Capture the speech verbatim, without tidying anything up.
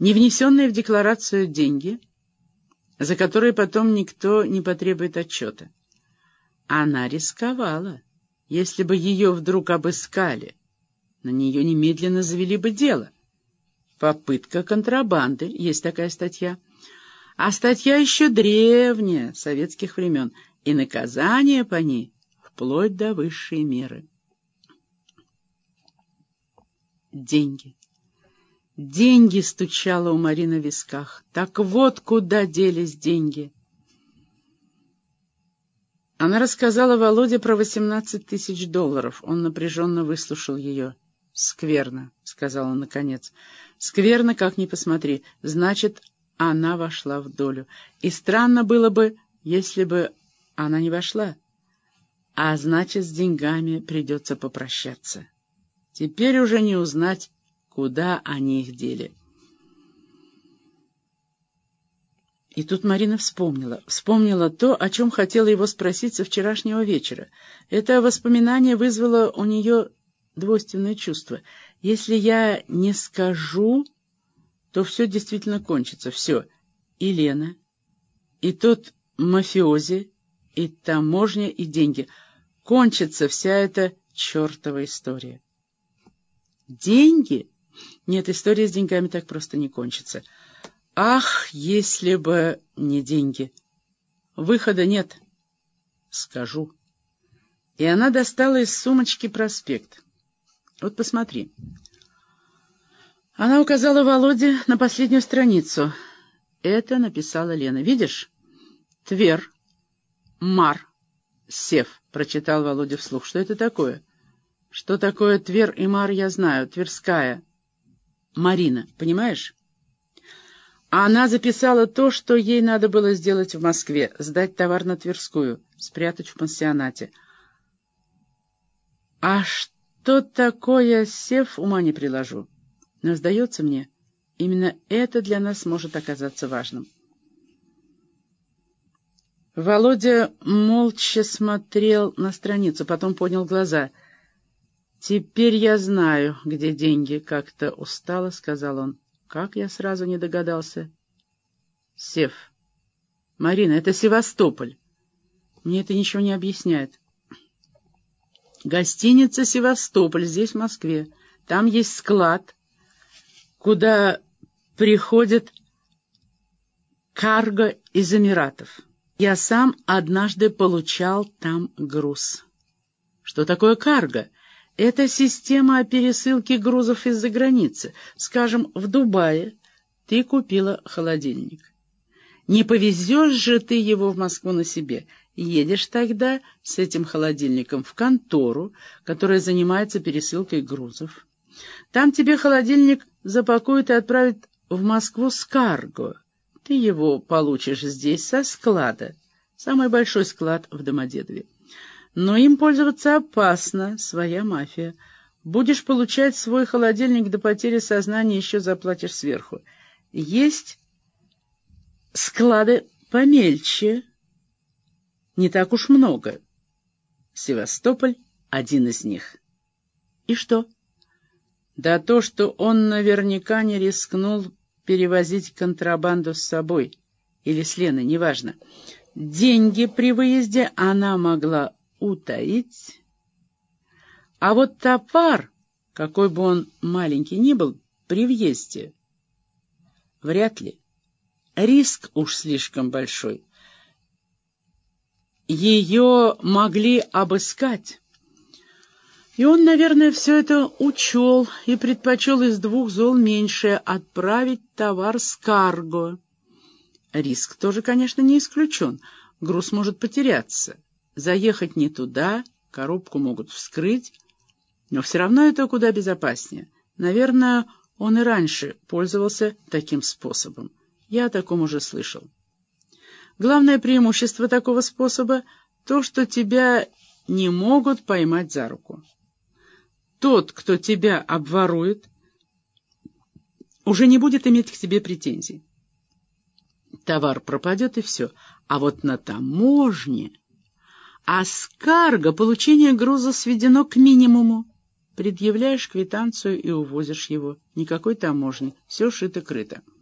не внесенные в декларацию деньги, за которые потом никто не потребует отчета. Она рисковала. Если бы ее вдруг обыскали, на нее немедленно завели бы дело. Попытка контрабанды, есть такая статья. А статья еще древняя, советских времен, и наказание по ней вплоть до высшей меры. Деньги. Деньги стучало у Марины в висках. Так вот куда делись деньги. Она рассказала Володе про восемнадцать тысяч долларов. Он напряженно выслушал ее. «Скверно», — сказала он наконец. «Скверно, как ни посмотри. Значит, она вошла в долю. И странно было бы, если бы она не вошла. А значит, с деньгами придется попрощаться. Теперь уже не узнать, куда они их дели». И тут Марина вспомнила. Вспомнила то, о чем хотела его спросить со вчерашнего вечера. Это воспоминание вызвало у нее двойственное чувство. Если я не скажу, то все действительно кончится. Все. И Лена, и тот мафиози, и таможня, и деньги. Кончится вся эта чертова история. Деньги? Нет, история с деньгами так просто не кончится. Ах, если бы не деньги! Выхода нет. Скажу. И она достала из сумочки проспект. Вот посмотри. Она указала Володе на последнюю страницу. Это написала Лена. Видишь? Твер, Мар, Сев, прочитал Володя вслух. Что это такое? Что такое Твер и Мар, я знаю. Тверская. Марина, понимаешь? А она записала то, что ей надо было сделать в Москве. Сдать товар на Тверскую, спрятать в пансионате. А что такое Сев, ума не приложу. Но, сдается мне, именно это для нас может оказаться важным. Володя молча смотрел на страницу, потом поднял глаза. «Теперь я знаю, где деньги», — как-то устало сказал он. «Как я сразу не догадался?» «Сев. Марина, это Севастополь. Мне это ничего не объясняет. Гостиница «Севастополь» здесь, в Москве. Там есть склад, куда приходит карго из Эмиратов. Я сам однажды получал там груз». «Что такое карго?» Это система пересылки грузов из-за границы. Скажем, в Дубае ты купила холодильник. Не повезешь же ты его в Москву на себе. Едешь тогда с этим холодильником в контору, которая занимается пересылкой грузов. Там тебе холодильник запакуют и отправят в Москву с карго. Ты его получишь здесь со склада. Самый большой склад в Домодедове. Но им пользоваться опасно, своя мафия. Будешь получать свой холодильник до потери сознания, еще заплатишь сверху. Есть склады помельче, не так уж много. Севастополь — один из них. И что? Да то, что он наверняка не рискнул перевозить контрабанду с собой. Или с Леной, неважно. Деньги при выезде она могла утаить. А вот товар, какой бы он маленький ни был, при въезде вряд ли. Риск уж слишком большой. Ее могли обыскать. И он, наверное, все это учел и предпочел из двух зол меньшее — отправить товар с карго. Риск тоже, конечно, не исключен. Груз может потеряться. Заехать не туда, коробку могут вскрыть, но все равно это куда безопаснее. Наверное, он и раньше пользовался таким способом. Я о таком уже слышал. Главное преимущество такого способа — то, что тебя не могут поймать за руку. Тот, кто тебя обворует, уже не будет иметь к тебе претензий. Товар пропадет, и все. А вот на таможне... А с карго получение груза сведено к минимуму. Предъявляешь квитанцию и увозишь его. Никакой таможни. Все шито-крыто.